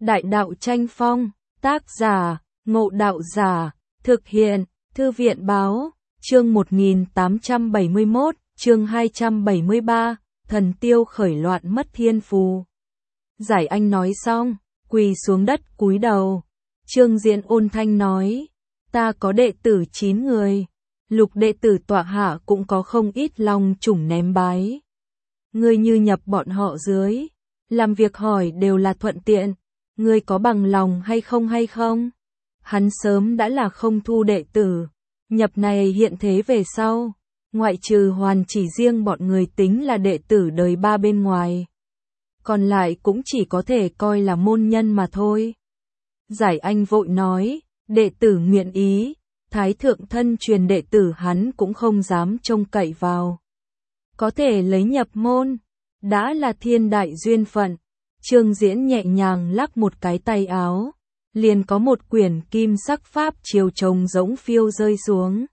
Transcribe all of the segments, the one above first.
Đại đạo tranh phong, tác giả, Ngộ Đạo Giả, thực hiện, Thư viện Báo, chương 1871, chương 273, thần tiêu khởi loạn mất thiên phù. Giải Anh nói xong, quỳ xuống đất cúi đầu. Trương Diễn ôn thanh nói, ta có đệ tử 9 người, Lục đệ tử tọa hạ cũng có không ít long chủng ném bái. Ngươi như nhập bọn họ dưới, làm việc hỏi đều là thuận tiện, ngươi có bằng lòng hay không? Hắn sớm đã là không thu đệ tử, nhập này hiện thế về sau, ngoại trừ Hoàn Chỉ riêng bọn người tính là đệ tử đời ba bên ngoài. Còn lại cũng chỉ có thể coi là môn nhân mà thôi. Giải Anh vội nói, đệ tử nguyện ý, Thái thượng thân truyền đệ tử hắn cũng không dám trông cậy vào. Có thể lấy nhập môn, đã là thiên đại duyên phận. Trương Diễn nhẹ nhàng lắc một cái tay áo, liền có một quyển kim sắc pháp chiều trồng rỗng phiêu rơi xuống.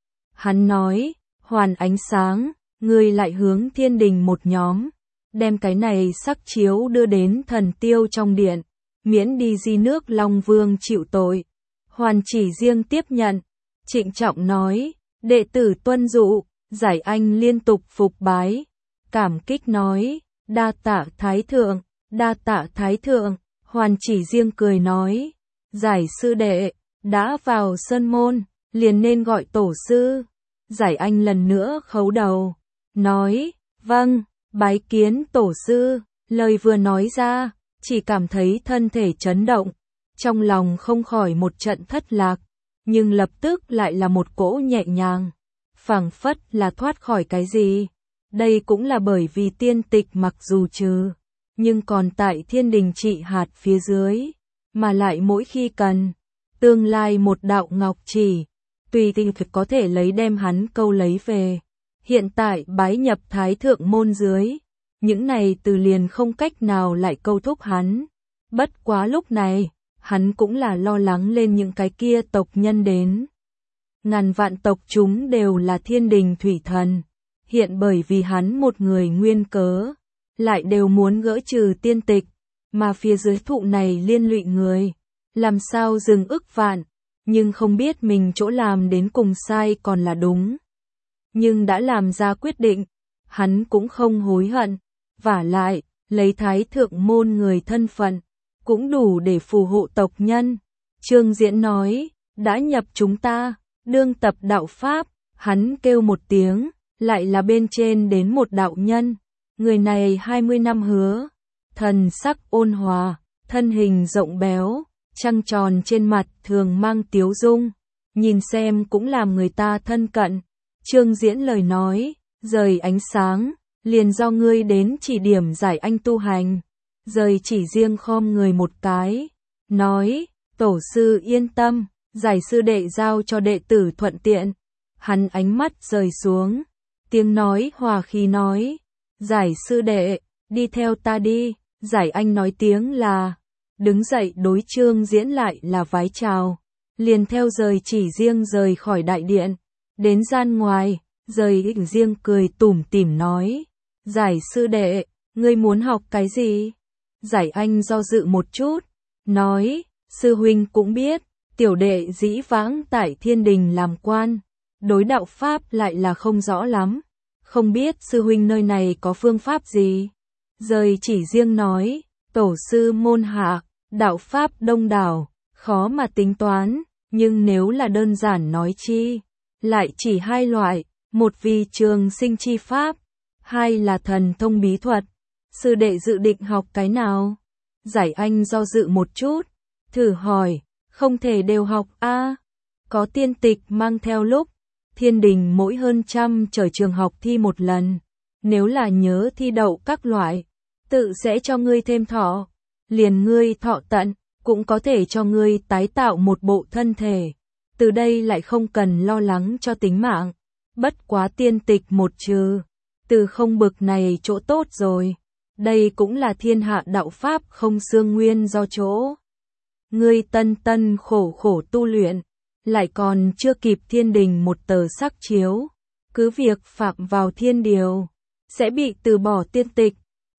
Hắn nói, Hoàn Ánh Sáng, ngươi lại hướng thiên đình một nhóm, đem cái này sắc chiếu đưa đến thần tiêu trong điện, miễn đi di nước Long Vương chịu tội. Hoàn Chỉ riêng tiếp nhận, trịnh trọng nói, đệ tử tuân dụ. Giải Anh liên tục phục bái, cảm kích nói, đa tạ Thái thượng, đa tạ Thái thượng. Hoàn Chỉ riêng cười nói, Giải sư đệ, đã vào sơn môn, liền nên gọi tổ sư. Giải Anh lần nữa khấu đầu, nói, vâng, bái kiến tổ sư. Lời vừa nói ra, chỉ cảm thấy thân thể chấn động, trong lòng không khỏi một trận thất lạc, nhưng lập tức lại là một cỗ nhẹ nhàng, phảng phất là thoát khỏi cái gì. Đây cũng là bởi vì tiên tịch mặc dù trừ, nhưng còn tại thiên đình trị hạt phía dưới, mà lại mỗi khi cần, tương lai một đạo ngọc chỉ, tùy tình có thể lấy đem hắn câu lấy về. Hiện tại bái nhập Thái thượng môn dưới, những này từ liền không cách nào lại câu thúc hắn. Bất quá lúc này, hắn cũng là lo lắng lên những cái kia tộc nhân đến. Ngàn vạn tộc chúng đều là thiên đình thủy thần, hiện bởi vì hắn một người nguyên cớ, lại đều muốn gỡ trừ tiên tịch, mà phía dưới thụ này liên lụy người, làm sao dừng ức vạn, nhưng không biết mình chỗ làm đến cùng sai còn là đúng. Nhưng đã làm ra quyết định, hắn cũng không hối hận, vả lại, lấy Thái thượng môn người thân phận, cũng đủ để phù hộ tộc nhân. Trương Diễn nói, đã nhập chúng ta, đương tập đạo Pháp, hắn kêu một tiếng, lại là bên trên đến một đạo nhân. Người này 20 năm hứa, thần sắc ôn hòa, thân hình rộng béo, trăng tròn trên mặt thường mang tiếu dung, nhìn xem cũng làm người ta thân cận. Trương Diễn lời nói, rời ánh sáng, liền do ngươi đến chỉ điểm Giải Anh tu hành. Rời chỉ riêng khom người một cái, nói, tổ sư yên tâm, Giải sư đệ giao cho đệ tử thuận tiện. Hắn ánh mắt rời xuống, tiếng nói hòa khí nói, Giải sư đệ, đi theo ta đi. Giải Anh nói tiếng là, đứng dậy đối Trương Diễn lại là vái chào, liền theo rời chỉ riêng rời khỏi đại điện, đến gian ngoài, rời riêng cười tủm tỉm nói, Giải sư đệ, ngươi muốn học cái gì? Giải Anh do dự một chút, nói, sư huynh cũng biết, tiểu đệ dĩ vãng tại thiên đình làm quan, đối đạo Pháp lại là không rõ lắm, không biết sư huynh nơi này có phương pháp gì. Rời chỉ riêng nói, tổ sư môn hạ, đạo Pháp đông đảo, khó mà tính toán, nhưng nếu là đơn giản nói chi, lại chỉ hai loại, một vì trường sinh chi Pháp, hai là thần thông bí thuật. Sư đệ dự định học cái nào? Giải Anh do dự một chút, thử hỏi, không thể đều học a? Có tiên tịch mang theo lúc, thiên đình mỗi hơn trăm trời trường học thi một lần, nếu là nhớ thi đậu các loại, tự sẽ cho ngươi thêm thọ, liền ngươi thọ tận, cũng có thể cho ngươi tái tạo một bộ thân thể, từ đây lại không cần lo lắng cho tính mạng. Bất quá tiên tịch một trừ, từ không bực này chỗ tốt rồi. Đây cũng là thiên hạ đạo Pháp không xương nguyên do chỗ. Ngươi tân tân khổ khổ tu luyện, lại còn chưa kịp thiên đình một tờ sắc chiếu, cứ việc phạm vào thiên điều, sẽ bị từ bỏ tiên tịch,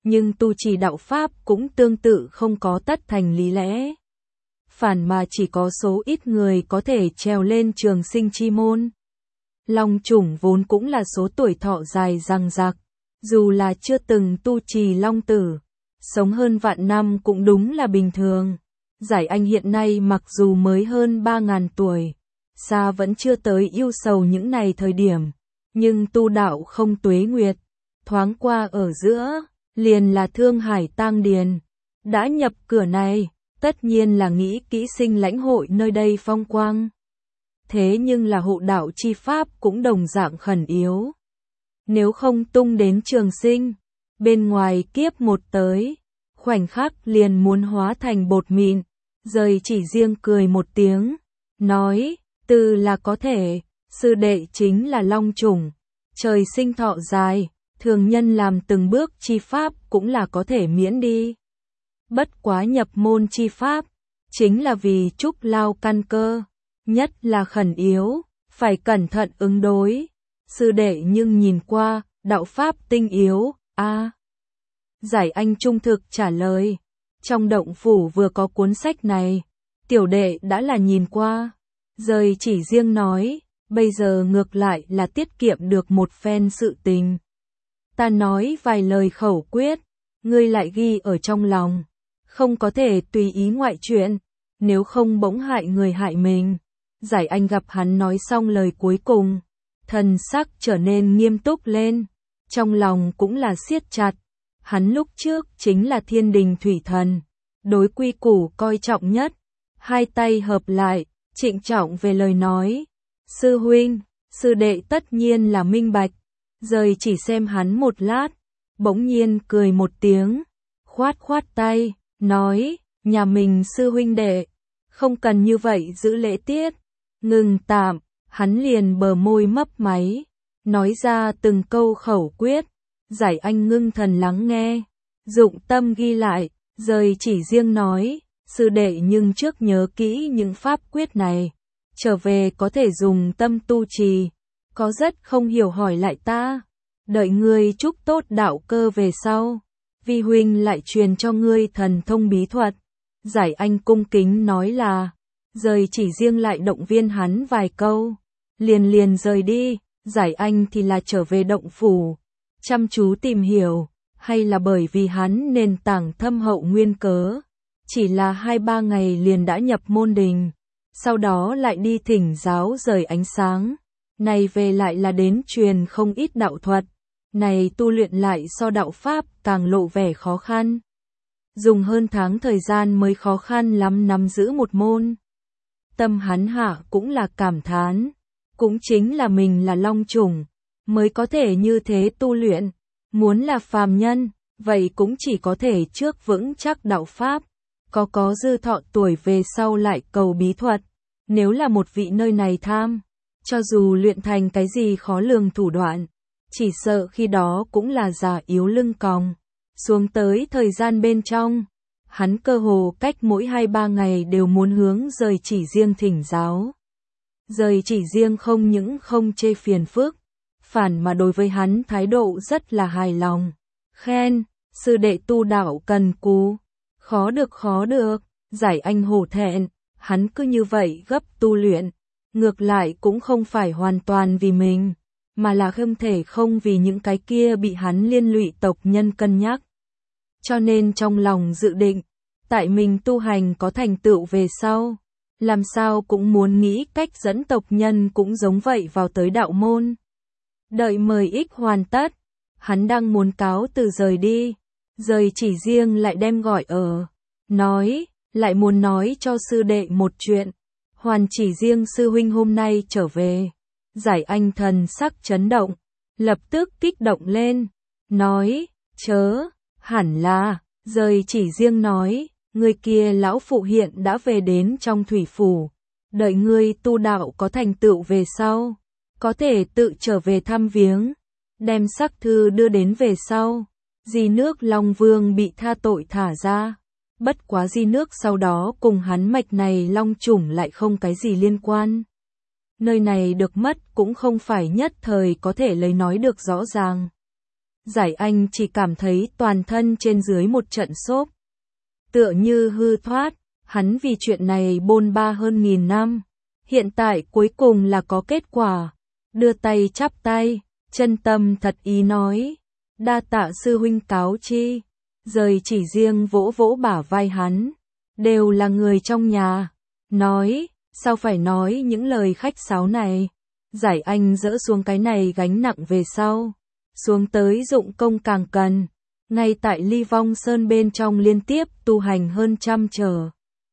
nhưng tu trì đạo Pháp cũng tương tự không có tất thành lý lẽ. Phản mà chỉ có số ít người có thể trèo lên trường sinh chi môn. Long chủng vốn cũng là số tuổi thọ dài dằng dặc, dù là chưa từng tu trì long tử, sống hơn vạn năm cũng đúng là bình thường. Giải Anh hiện nay mặc dù mới hơn 3.000 tuổi, xa vẫn chưa tới yêu sầu những này thời điểm, nhưng tu đạo không tuế nguyệt, thoáng qua ở giữa, liền là Thương Hải tang điền. Đã nhập cửa này, tất nhiên là nghĩ kỹ sinh lãnh hội nơi đây phong quang. Thế nhưng là hộ đạo chi pháp cũng đồng dạng khẩn yếu. Nếu không tung đến trường sinh, bên ngoài kiếp một tới, khoảnh khắc liền muốn hóa thành bột mịn. Rời chỉ riêng cười một tiếng, nói, từ là có thể, sư đệ chính là long chủng, trời sinh thọ dài, thường nhân làm từng bước chi pháp cũng là có thể miễn đi. Bất quá nhập môn chi pháp, chính là vì trúc lao căn cơ, nhất là khẩn yếu, phải cẩn thận ứng đối. Sư đệ nhưng nhìn qua, đạo pháp tinh yếu, Giải Anh trung thực trả lời. Trong động phủ vừa có cuốn sách này, tiểu đệ đã là nhìn qua. Rời chỉ riêng nói, bây giờ ngược lại là tiết kiệm được một phen sự tình. Ta nói vài lời khẩu quyết, ngươi lại ghi ở trong lòng, không có thể tùy ý ngoại chuyện, nếu không bỗng hại người hại mình. Giải Anh gặp hắn nói xong lời cuối cùng, thần sắc trở nên nghiêm túc lên, trong lòng cũng là siết chặt. Hắn lúc trước chính là thiên đình thủy thần, đối quy củ coi trọng nhất, hai tay hợp lại, trịnh trọng về lời nói. Sư huynh, sư đệ tất nhiên là minh bạch. Rời chỉ xem hắn một lát, bỗng nhiên cười một tiếng, khoát khoát tay, nói, nhà mình sư huynh đệ, không cần như vậy giữ lễ tiết. Ngừng tạm, hắn liền bờ môi mấp máy, nói ra từng câu khẩu quyết. Giải Anh ngưng thần lắng nghe, dụng tâm ghi lại, rời chỉ riêng nói, sư đệ nhưng trước nhớ kỹ những pháp quyết này, trở về có thể dùng tâm tu trì, có rất không hiểu hỏi lại ta, đợi ngươi chúc tốt đạo cơ về sau, vi huynh lại truyền cho ngươi thần thông bí thuật. Giải Anh cung kính nói là, rời chỉ riêng lại động viên hắn vài câu, liền rời đi. Giải Anh thì là trở về động phủ, chăm chú tìm hiểu, hay là bởi vì hắn nền tảng thâm hậu nguyên cớ, chỉ là 2-3 ngày liền đã nhập môn đình, sau đó lại đi thỉnh giáo rời ánh sáng, này về lại là đến truyền không ít đạo thuật, này tu luyện lại so đạo pháp càng lộ vẻ khó khăn. Dùng hơn tháng thời gian mới khó khăn lắm nắm giữ một môn. Tâm hắn hạ cũng là cảm thán, cũng chính là mình là long chủng, mới có thể như thế tu luyện, muốn là phàm nhân, vậy cũng chỉ có thể trước vững chắc đạo pháp, có dư thọ tuổi về sau lại cầu bí thuật, nếu là một vị nơi này tham, cho dù luyện thành cái gì khó lường thủ đoạn, chỉ sợ khi đó cũng là già yếu lưng còng, xuống tới thời gian bên trong, hắn cơ hồ cách mỗi 2-3 ngày đều muốn hướng rời chỉ riêng thỉnh giáo. Rời chỉ riêng không những không chê phiền phức, phản mà đối với hắn thái độ rất là hài lòng, khen, sư đệ tu đạo cần cù, khó được, Giải Anh hổ thẹn, hắn cứ như vậy gấp tu luyện, ngược lại cũng không phải hoàn toàn vì mình, mà là không thể không vì những cái kia bị hắn liên lụy tộc nhân cân nhắc. Cho nên trong lòng dự định, tại mình tu hành có thành tựu về sau, làm sao cũng muốn nghĩ cách dẫn tộc nhân cũng giống vậy vào tới đạo môn. Đợi mời ích hoàn tất, hắn đang muốn cáo từ rời đi, rời chỉ riêng lại đem gọi ở, nói, lại muốn nói cho sư đệ một chuyện, hoàn chỉ riêng sư huynh hôm nay trở về. Giải Anh thần sắc chấn động, lập tức kích động lên, nói, chớ, hẳn là, rời chỉ riêng nói, người kia lão phụ hiện đã về đến trong thủy phủ, đợi ngươi tu đạo có thành tựu về sau, có thể tự trở về thăm viếng, đem sắc thư đưa đến về sau. Di nước Long Vương bị tha tội thả ra, bất quá di nước sau đó cùng hắn mạch này long chủng lại không cái gì liên quan. Nơi này được mất cũng không phải nhất thời có thể lấy nói được rõ ràng. Giải Anh chỉ cảm thấy toàn thân trên dưới một trận xốp. Tựa như hư thoát, hắn vì chuyện này bôn ba hơn 1000 năm. Hiện tại cuối cùng là có kết quả. Đưa tay chắp tay, chân tâm thật ý nói. Đa tạ sư huynh cáo chi. Rời chỉ riêng vỗ vỗ bả vai hắn. Đều là người trong nhà. Nói, sao phải nói những lời khách sáo này. Giải Anh dỡ xuống cái này gánh nặng về sau. Xuống tới dụng công càng cần. Ngay tại Ly Vong Sơn bên trong liên tiếp tu hành hơn trăm trở.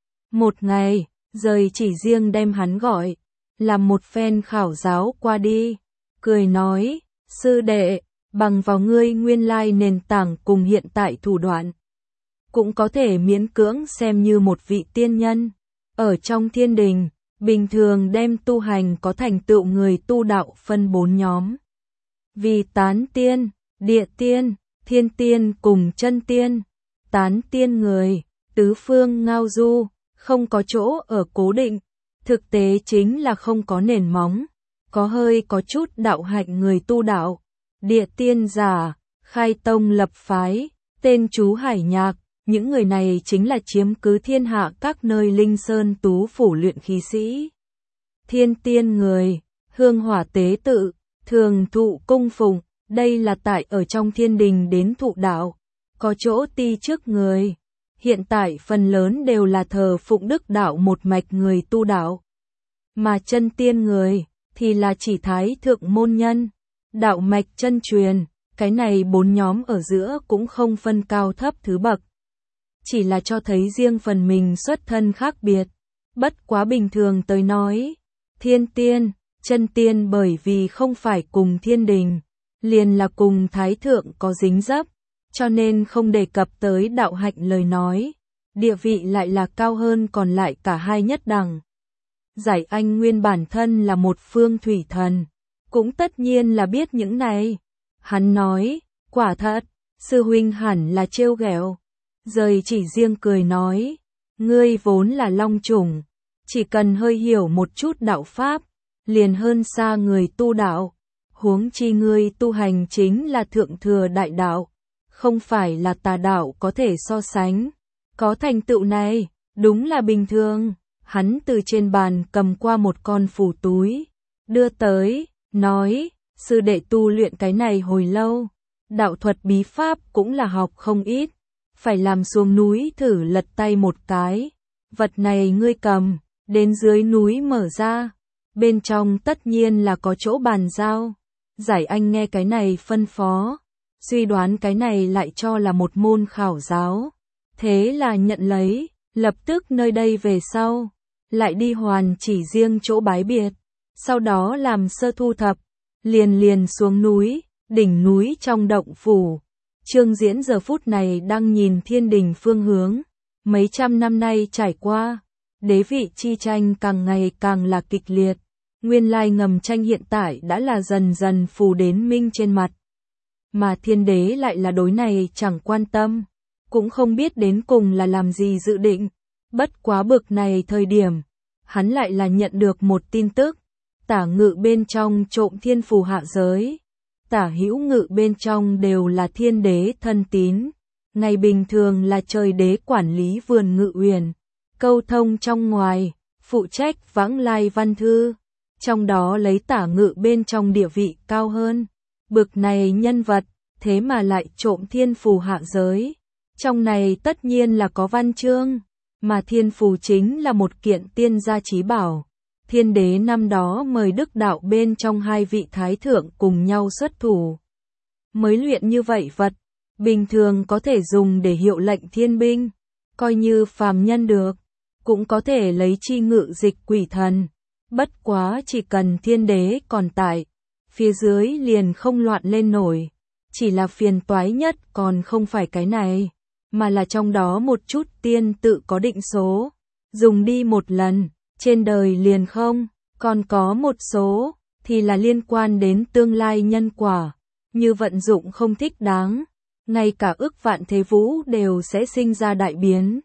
Một ngày, rời chỉ riêng đem hắn gọi. Làm một phen khảo giáo qua đi. Cười nói, sư đệ, bằng vào ngươi nguyên lai nền tảng cùng hiện tại thủ đoạn. Cũng có thể miễn cưỡng xem như một vị tiên nhân. Ở trong thiên đình, bình thường đem tu hành có thành tựu người tu đạo phân 4 nhóm. Vì tán tiên, địa tiên, thiên tiên cùng chân tiên. Tán tiên người, tứ phương ngao du, không có chỗ ở cố định. Thực tế chính là không có nền móng. Có hơi có chút đạo hạnh người tu đạo. Địa tiên giả, khai tông lập phái, tên chú hải nhạc. Những người này chính là chiếm cứ thiên hạ các nơi linh sơn tú phủ luyện khí sĩ. Thiên tiên người, hương hỏa tế tự, thường thụ cung phụng, đây là tại ở trong thiên đình đến thụ đạo, có chỗ ti trước người. Hiện tại phần lớn đều là thờ phụng đức đạo một mạch người tu đạo. Mà chân tiên người, thì là chỉ thái thượng môn nhân, đạo mạch chân truyền, cái này 4 nhóm ở giữa cũng không phân cao thấp thứ bậc. Chỉ là cho thấy riêng phần mình xuất thân khác biệt. Bất quá bình thường tới nói, thiên tiên, chân tiên bởi vì không phải cùng thiên đình, liền là cùng thái thượng có dính dấp, cho nên không đề cập tới đạo hạnh lời nói, địa vị lại là cao hơn còn lại cả hai nhất đẳng. Giải Anh nguyên bản thân là một phương thủy thần, cũng tất nhiên là biết những này. Hắn nói, quả thật, sư huynh hẳn là trêu ghẹo. Rời chỉ riêng cười nói, ngươi vốn là long chủng, chỉ cần hơi hiểu một chút đạo pháp, liền hơn xa người tu đạo. Huống chi ngươi tu hành chính là thượng thừa đại đạo, không phải là tà đạo có thể so sánh. Có thành tựu này, đúng là bình thường. Hắn từ trên bàn cầm qua một con phù túi, đưa tới, nói, sư đệ tu luyện cái này hồi lâu, đạo thuật bí pháp cũng là học không ít. Phải làm xuống núi thử lật tay một cái. Vật này ngươi cầm, đến dưới núi mở ra. Bên trong tất nhiên là có chỗ bàn giao. Giải Anh nghe cái này phân phó. Suy đoán cái này lại cho là một môn khảo giáo. Thế là nhận lấy, lập tức nơi đây về sau. Lại đi hoàn chỉ riêng chỗ bái biệt. Sau đó làm sơ thu thập. Liền xuống núi, đỉnh núi trong động phủ. Trương Diễn giờ phút này đang nhìn thiên đình phương hướng, mấy trăm năm nay trải qua, đế vị chi tranh càng ngày càng là kịch liệt, nguyên lai ngầm tranh hiện tại đã là dần dần phù đến minh trên mặt. Mà thiên đế lại là đối này chẳng quan tâm, cũng không biết đến cùng là làm gì dự định, bất quá bực này thời điểm, hắn lại là nhận được một tin tức, Tả Ngự bên trong trộm thiên phù hạ giới. Tả Hữu Ngự bên trong đều là thiên đế thân tín, ngày bình thường là trời đế quản lý vườn ngự uyển, câu thông trong ngoài, phụ trách vãng lai văn thư, trong đó lấy Tả Ngự bên trong địa vị cao hơn. Bực này nhân vật, thế mà lại trộm thiên phù hạ giới. Trong này tất nhiên là có văn chương, mà thiên phù chính là một kiện tiên gia chí bảo. Thiên đế năm đó mời đức đạo bên trong 2 vị thái thượng cùng nhau xuất thủ. Mới luyện như vậy vật, bình thường có thể dùng để hiệu lệnh thiên binh, coi như phàm nhân được, cũng có thể lấy chi ngự dịch quỷ thần. Bất quá chỉ cần thiên đế còn tại, phía dưới liền không loạn lên nổi. Chỉ là phiền toái nhất còn không phải cái này, mà là trong đó một chút tiên tự có định số. Dùng đi một lần, trên đời liền không, còn có một số, thì là liên quan đến tương lai nhân quả, như vận dụng không thích đáng, ngay cả ức vạn thế vũ đều sẽ sinh ra đại biến.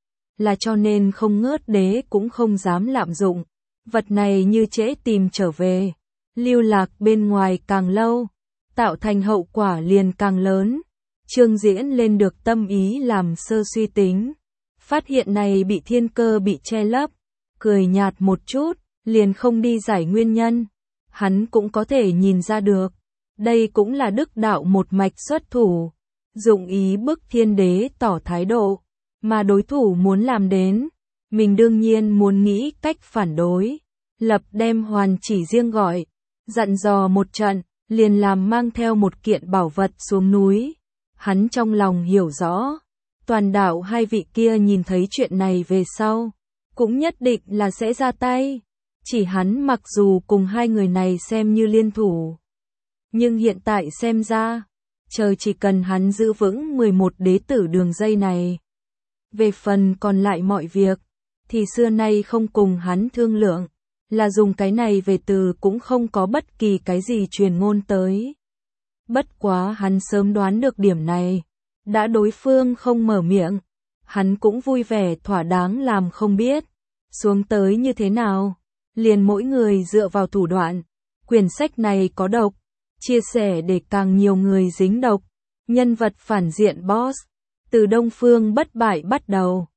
Là cho nên không ngớt đế cũng không dám lạm dụng, vật này như trễ tìm trở về, lưu lạc bên ngoài càng lâu, tạo thành hậu quả liền càng lớn. Trương Diễn lên được tâm ý làm sơ suy tính, phát hiện này bị Thiên Cơ bị che lấp, cười nhạt một chút, liền không đi giải nguyên nhân. Hắn cũng có thể nhìn ra được, đây cũng là Đức Đạo một mạch xuất thủ, dụng ý bức Thiên Đế tỏ thái độ, mà đối thủ muốn làm đến, mình đương nhiên muốn nghĩ cách phản đối. Lập đem Hoàn Chỉ riêng gọi, dặn dò một trận, liền làm mang theo một kiện bảo vật xuống núi. Hắn trong lòng hiểu rõ, toàn đạo hai vị kia nhìn thấy chuyện này về sau, cũng nhất định là sẽ ra tay. Chỉ hắn mặc dù cùng hai người này xem như liên thủ, nhưng hiện tại xem ra, trời chỉ cần hắn giữ vững 11 đế tử đường dây này. Về phần còn lại mọi việc, thì xưa nay không cùng hắn thương lượng, là dùng cái này về từ cũng không có bất kỳ cái gì truyền ngôn tới. Bất quá hắn sớm đoán được điểm này, đã đối phương không mở miệng, hắn cũng vui vẻ thỏa đáng làm không biết, xuống tới như thế nào, liền mỗi người dựa vào thủ đoạn, quyển sách này có độc, chia sẻ để càng nhiều người dính độc, nhân vật phản diện boss, từ Đông Phương bất bại bắt đầu.